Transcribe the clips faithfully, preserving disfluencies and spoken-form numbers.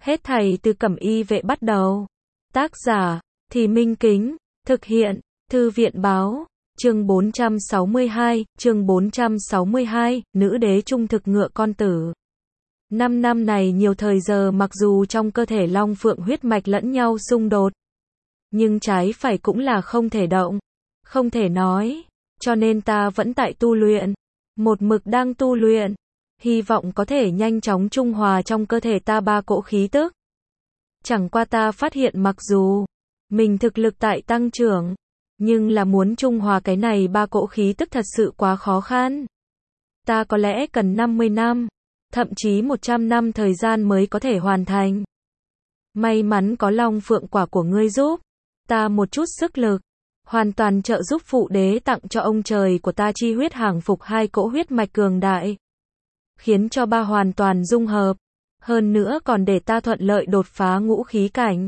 Hết thảy từ Cẩm Y vệ bắt đầu. Tác giả, Thì Minh Kính, thực hiện, Thư viện báo, chương bốn trăm sáu mươi hai, chương bốn trăm sáu mươi hai, nữ đế trung thực ngựa con tử. Năm năm này nhiều thời giờ mặc dù trong cơ thể Long Phượng huyết mạch lẫn nhau xung đột, nhưng trái phải cũng là không thể động, không thể nói, cho nên ta vẫn tại tu luyện, một mực đang tu luyện, hy vọng có thể nhanh chóng trung hòa trong cơ thể ta ba cỗ khí tức. Chẳng qua ta phát hiện mặc dù mình thực lực tại tăng trưởng, nhưng là muốn trung hòa cái này ba cỗ khí tức thật sự quá khó khăn. Ta có lẽ cần năm mươi năm, thậm chí một trăm năm thời gian mới có thể hoàn thành. May mắn có Long Phượng quả của ngươi giúp ta một chút sức lực, hoàn toàn trợ giúp phụ đế tặng cho ông trời của ta chi huyết hàng phục hai cỗ huyết mạch cường đại, khiến cho ba hoàn toàn dung hợp, hơn nữa còn để ta thuận lợi đột phá ngũ khí cảnh.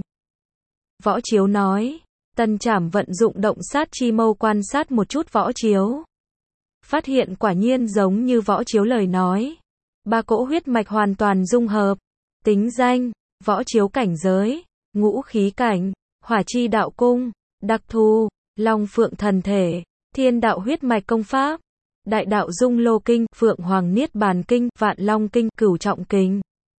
Võ Chiếu nói. Tần Trảm vận dụng động sát chi mâu quan sát một chút Võ Chiếu, phát hiện quả nhiên giống như Võ Chiếu lời nói, ba cỗ huyết mạch hoàn toàn dung hợp. Tính danh, Võ Chiếu cảnh giới, ngũ khí cảnh, hỏa chi đạo cung, đặc thù, Long Phượng thần thể, thiên đạo huyết mạch công pháp, đại đạo dung lô kinh, Phượng Hoàng Niết Bàn kinh, Vạn Long kinh, Cửu Trọng kinh.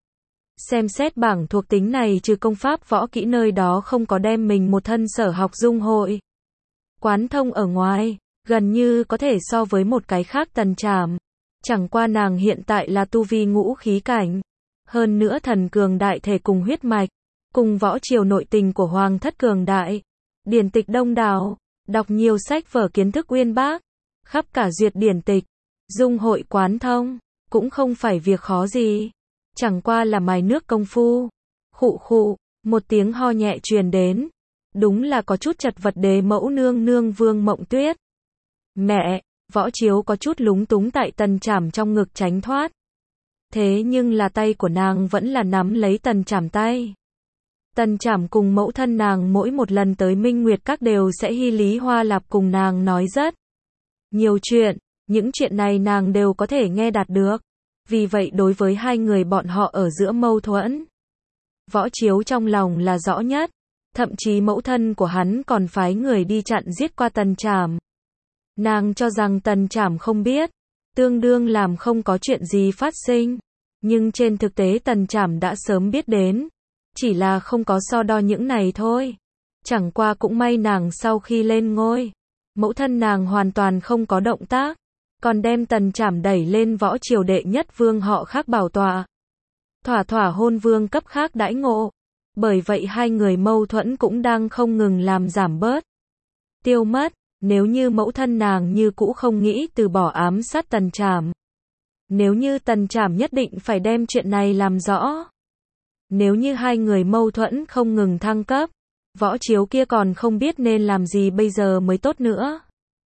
Xem xét bảng thuộc tính này trừ công pháp võ kỹ nơi đó không có đem mình một thân sở học dung hội quán thông ở ngoài, gần như có thể so với một cái khác Tần Trảm. Chẳng qua nàng hiện tại là tu vi ngũ khí cảnh, hơn nữa thần cường đại thể cùng huyết mạch, cùng võ triều nội tình của hoàng thất cường đại, điển tịch đông đảo, đọc nhiều sách vở kiến thức uyên bác, khắp cả duyệt điển tịch, dung hội quán thông, cũng không phải việc khó gì. Chẳng qua là mài nước công phu. Khụ khụ, một tiếng ho nhẹ truyền đến. Đúng là có chút chật vật đế mẫu nương nương Vương Mộng Tuyết. Mẹ, Võ Chiếu có chút lúng túng tại Tần Trảm trong ngực tránh thoát. Thế nhưng là tay của nàng vẫn là nắm lấy Tần Trảm tay. Tần Trảm cùng mẫu thân nàng mỗi một lần tới Minh Nguyệt Các đều sẽ hy lý hoa lạp cùng nàng nói rất nhiều chuyện. Những chuyện này nàng đều có thể nghe đạt được. Vì vậy đối với hai người bọn họ ở giữa mâu thuẫn, Võ Chiếu trong lòng là rõ nhất, thậm chí mẫu thân của hắn còn phái người đi chặn giết qua Tần Trảm. Nàng cho rằng Tần Trảm không biết, tương đương làm không có chuyện gì phát sinh, nhưng trên thực tế Tần Trảm đã sớm biết đến, chỉ là không có so đo những này thôi. Chẳng qua cũng may nàng sau khi lên ngôi, mẫu thân nàng hoàn toàn không có động tác, còn đem Tần Trảm đẩy lên võ triều đệ nhất vương họ khác bảo tọa. Thỏa thỏa hôn vương cấp khác đãi ngộ. Bởi vậy hai người mâu thuẫn cũng đang không ngừng làm giảm bớt, tiêu mất. Nếu như mẫu thân nàng như cũ không nghĩ từ bỏ ám sát Tần Trảm, nếu như Tần Trảm nhất định phải đem chuyện này làm rõ, nếu như hai người mâu thuẫn không ngừng thăng cấp, Võ Chiếu kia còn không biết nên làm gì bây giờ mới tốt nữa.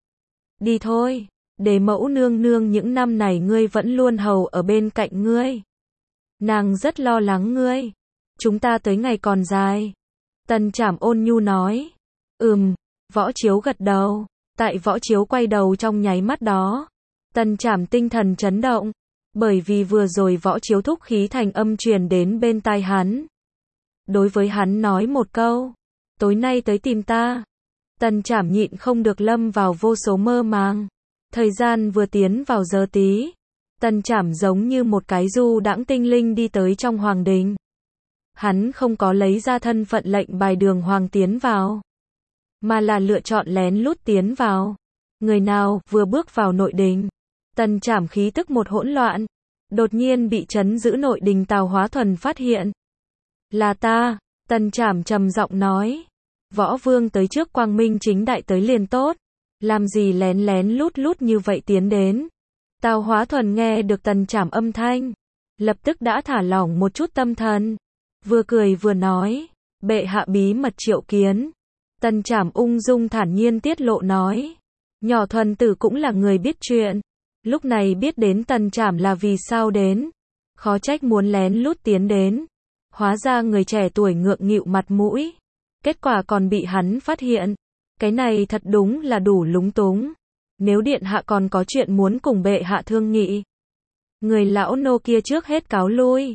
Đi thôi. Đế mẫu nương nương những năm này ngươi vẫn luôn hầu ở bên cạnh ngươi. Nàng rất lo lắng ngươi. Chúng ta tới ngày còn dài. Tần Trảm ôn nhu nói. Ừm, Võ Chiếu gật đầu. Tại Võ Chiếu quay đầu trong nháy mắt đó, Tần Trảm tinh thần chấn động. Bởi vì vừa rồi Võ Chiếu thúc khí thành âm truyền đến bên tai hắn. Đối với hắn nói một câu. Tối nay tới tìm ta. Tần Trảm nhịn không được lâm vào vô số mơ màng. Thời gian vừa tiến vào giờ tí, Tần Trảm giống như một cái du đãng tinh linh đi tới trong hoàng đình. Hắn không có lấy ra thân phận lệnh bài đường hoàng tiến vào, mà là lựa chọn lén lút tiến vào. Người nào vừa bước vào nội đình, Tần Trảm khí tức một hỗn loạn, đột nhiên bị trấn giữ nội đình Tào Hóa Thuần phát hiện. Là ta, Tần Trảm trầm giọng nói. Võ vương tới trước quang minh chính đại tới liền tốt. Làm gì lén lén lút lút như vậy tiến đến. Tào Hóa Thuần nghe được Tần Trảm âm thanh, lập tức đã thả lỏng một chút tâm thần, vừa cười vừa nói, bệ hạ bí mật triệu kiến. Tần Trảm ung dung thản nhiên tiết lộ nói, nhỏ Thuần tử cũng là người biết chuyện, lúc này biết đến Tần Trảm là vì sao đến, khó trách muốn lén lút tiến đến, hóa ra người trẻ tuổi ngượng nghịu mặt mũi, kết quả còn bị hắn phát hiện. Cái này thật đúng là đủ lúng túng. Nếu điện hạ còn có chuyện muốn cùng bệ hạ thương nghị, người lão nô kia trước hết cáo lui.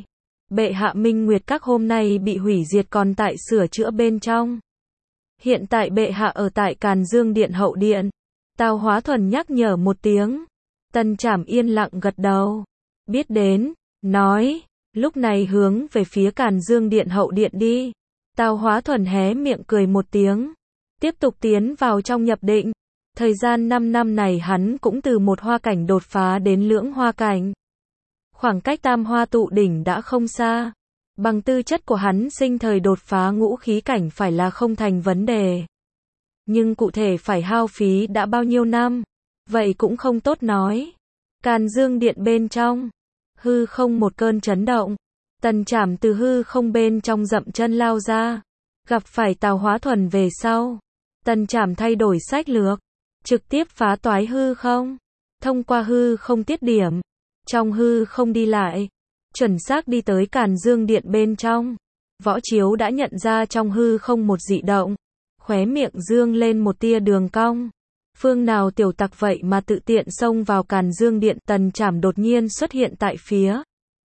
Bệ hạ Minh Nguyệt Các hôm nay bị hủy diệt còn tại sửa chữa bên trong. Hiện tại bệ hạ ở tại Càn Dương Điện hậu điện. Tào Hóa Thuần nhắc nhở một tiếng. Tần Trảm yên lặng gật đầu. Biết đến, nói, lúc này hướng về phía Càn Dương Điện hậu điện đi. Tào Hóa Thuần hé miệng cười một tiếng. Tiếp tục tiến vào trong nhập định. Thời gian năm năm này hắn cũng từ một hoa cảnh đột phá đến lưỡng hoa cảnh. Khoảng cách tam hoa tụ đỉnh đã không xa. Bằng tư chất của hắn sinh thời đột phá ngũ khí cảnh phải là không thành vấn đề. Nhưng cụ thể phải hao phí đã bao nhiêu năm, vậy cũng không tốt nói. Càn Dương Điện bên trong, hư không một cơn chấn động. Tần Trảm từ hư không bên trong dậm chân lao ra, gặp phải Tào Hóa Thuần về sau. Tần Trảm thay đổi sách lược, trực tiếp phá toái hư không, thông qua hư không tiết điểm, trong hư không đi lại, chuẩn xác đi tới Càn Dương Điện bên trong. Võ Chiếu đã nhận ra trong hư không một dị động, khóe miệng dương lên một tia đường cong. Phương nào tiểu tặc vậy mà tự tiện xông vào Càn Dương Điện. Tần Trảm đột nhiên xuất hiện tại phía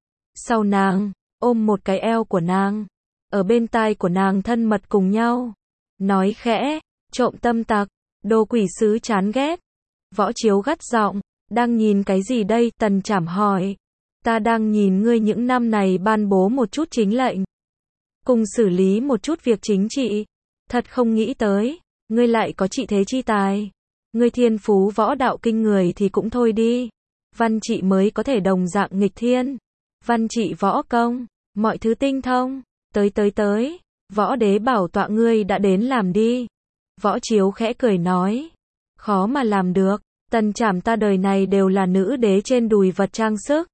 sau nàng, ôm một cái eo của nàng, ở bên tai của nàng thân mật cùng nhau, nói khẽ, trộm tâm tặc, đồ quỷ sứ chán ghét. Võ Chiếu gắt giọng, đang nhìn cái gì đây? Tần Trảm hỏi. Ta đang nhìn ngươi những năm này ban bố một chút chính lệnh, cùng xử lý một chút việc chính trị. Thật không nghĩ tới, ngươi lại có trị thế chi tài. Ngươi thiên phú võ đạo kinh người thì cũng thôi đi, văn trị mới có thể đồng dạng nghịch thiên. Văn trị võ công, mọi thứ tinh thông. Tới tới tới, võ đế bảo tọa ngươi đã đến làm đi. Võ Chiếu khẽ cười nói. Khó mà làm được. Tần Trảm ta đời này đều là nữ đế trên đùi vật trang sức.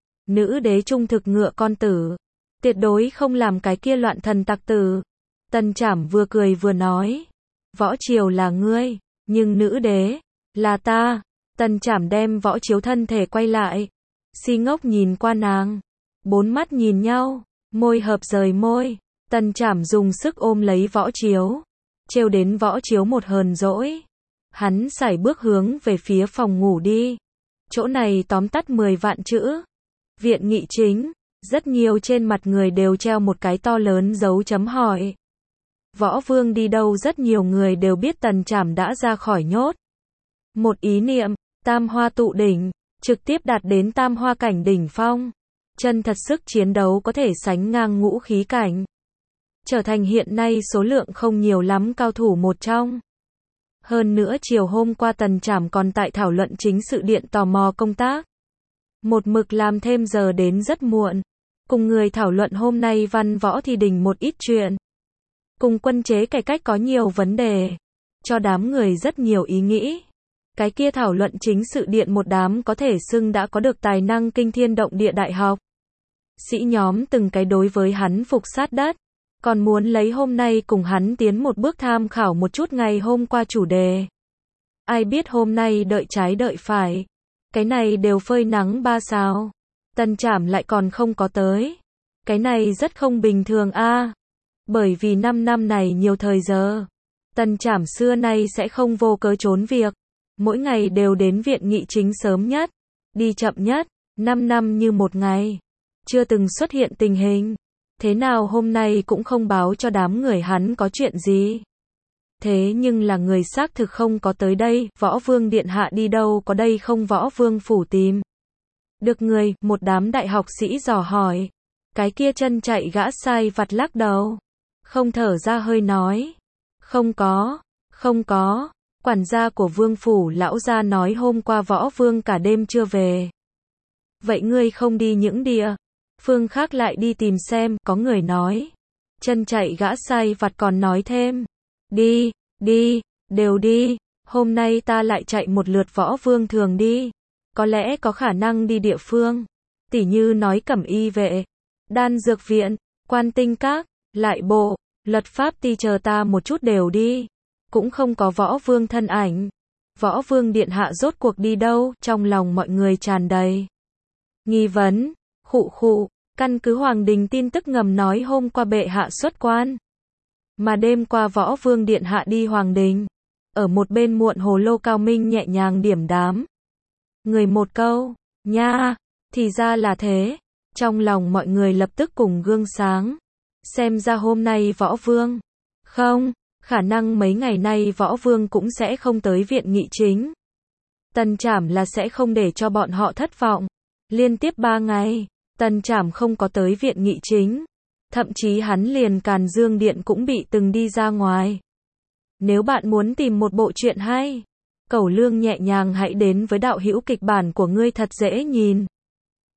Nữ đế trung thực ngựa con tử, tuyệt đối không làm cái kia loạn thần tặc tử. Tần Trảm vừa cười vừa nói. Võ Triều là ngươi, nhưng nữ đế là ta. Tần Trảm đem Võ Chiếu thân thể quay lại, si ngốc nhìn qua nàng. Bốn mắt nhìn nhau, môi hợp rời môi. Tần Trảm dùng sức ôm lấy Võ Chiếu, trêu đến Võ Chiếu một hờn dỗi. Hắn sải bước hướng về phía phòng ngủ đi. Chỗ này tóm tắt mười vạn chữ. Viện nghị chính, rất nhiều trên mặt người đều treo một cái to lớn dấu chấm hỏi. Võ Vương đi đâu rất nhiều người đều biết Tần Trảm đã ra khỏi nhốt. Một ý niệm, tam hoa tụ đỉnh, trực tiếp đạt đến tam hoa cảnh đỉnh phong. Chân thật sức chiến đấu có thể sánh ngang ngũ khí cảnh. Trở thành hiện nay số lượng không nhiều lắm cao thủ một trong. Hơn nữa chiều hôm qua Tần Trảm còn tại thảo luận chính sự điện tò mò công tác. Một mực làm thêm giờ đến rất muộn. Cùng người thảo luận hôm nay văn võ thi đình một ít chuyện. Cùng quân chế cải cách có nhiều vấn đề. Cho đám người rất nhiều ý nghĩ. Cái kia thảo luận chính sự điện một đám có thể xưng đã có được tài năng kinh thiên động địa đại học. Sĩ nhóm từng cái đối với hắn phục sát đất. Còn muốn lấy hôm nay cùng hắn tiến một bước tham khảo một chút ngày hôm qua chủ đề. Ai biết hôm nay đợi trái đợi phải. Cái này đều phơi nắng ba sao. Tần Trảm lại còn không có tới. Cái này rất không bình thường a. À. Bởi vì năm năm này nhiều thời giờ. Tần Trảm xưa nay sẽ không vô cớ trốn việc. Mỗi ngày đều đến viện nghị chính sớm nhất. Đi chậm nhất. Năm năm như một ngày. Chưa từng xuất hiện tình hình. Thế nào hôm nay cũng không báo cho đám người hắn có chuyện gì. Thế nhưng là người xác thực không có tới đây. Võ Vương điện hạ đi đâu có đây không? Võ Vương phủ tìm được người. Một đám đại học sĩ dò hỏi. Cái kia chân chạy gã sai vặt lắc đầu, không thở ra hơi nói. Không có, không có. Quản gia của Vương phủ lão gia nói hôm qua Võ Vương cả đêm chưa về. Vậy ngươi không đi những địa phương khác lại đi tìm xem? Có người nói. Chân chạy gã sai vặt còn nói thêm. Đi, đi, đều đi. Hôm nay ta lại chạy một lượt Võ Vương thường đi. Có lẽ có khả năng đi địa phương. Tỉ như nói Cẩm Y vệ, Đan Dược viện, Quan Tinh các, lại bộ, luật pháp ti chờ ta một chút đều đi. Cũng không có Võ Vương thân ảnh. Võ Vương điện hạ rốt cuộc đi đâu? Trong lòng mọi người tràn đầy nghi vấn. Khụ khụ, căn cứ Hoàng đình tin tức ngầm nói hôm qua bệ hạ xuất quan. Mà đêm qua Võ Vương điện hạ đi Hoàng đình. Ở một bên muộn hồ lô Cao Minh nhẹ nhàng điểm đám người một câu. Nha, thì ra là thế. Trong lòng mọi người lập tức cùng gương sáng. Xem ra hôm nay Võ Vương. Không, khả năng mấy ngày nay Võ Vương cũng sẽ không tới viện nghị chính. Tần Trảm là sẽ không để cho bọn họ thất vọng. Liên tiếp ba ngày, Tần Trảm không có tới viện nghị chính. Thậm chí hắn liền Càn Dương Điện cũng bị từng đi ra ngoài. Nếu bạn muốn tìm một bộ truyện hay, Cẩu Lương nhẹ nhàng hãy đến với đạo hữu kịch bản của ngươi thật dễ nhìn.